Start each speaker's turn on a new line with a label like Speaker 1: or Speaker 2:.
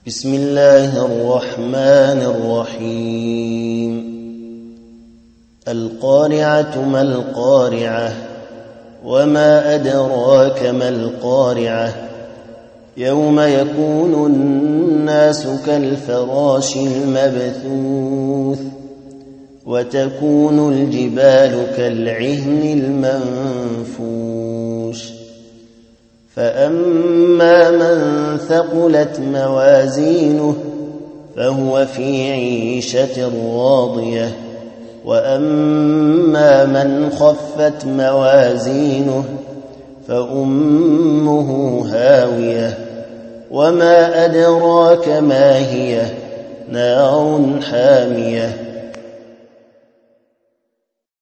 Speaker 1: بسم الله الرحمن الرحيم القارعة ما القارعة وما أدراك ما القارعة يوم يكون الناس كالفراش المبثوث وتكون الجبال كالعهن المنفوش فأما من ثقلت موازينه فهو في عيشة راضية وأما من خفت موازينه فأمه هاوية وما أدراك ما هي نار حامية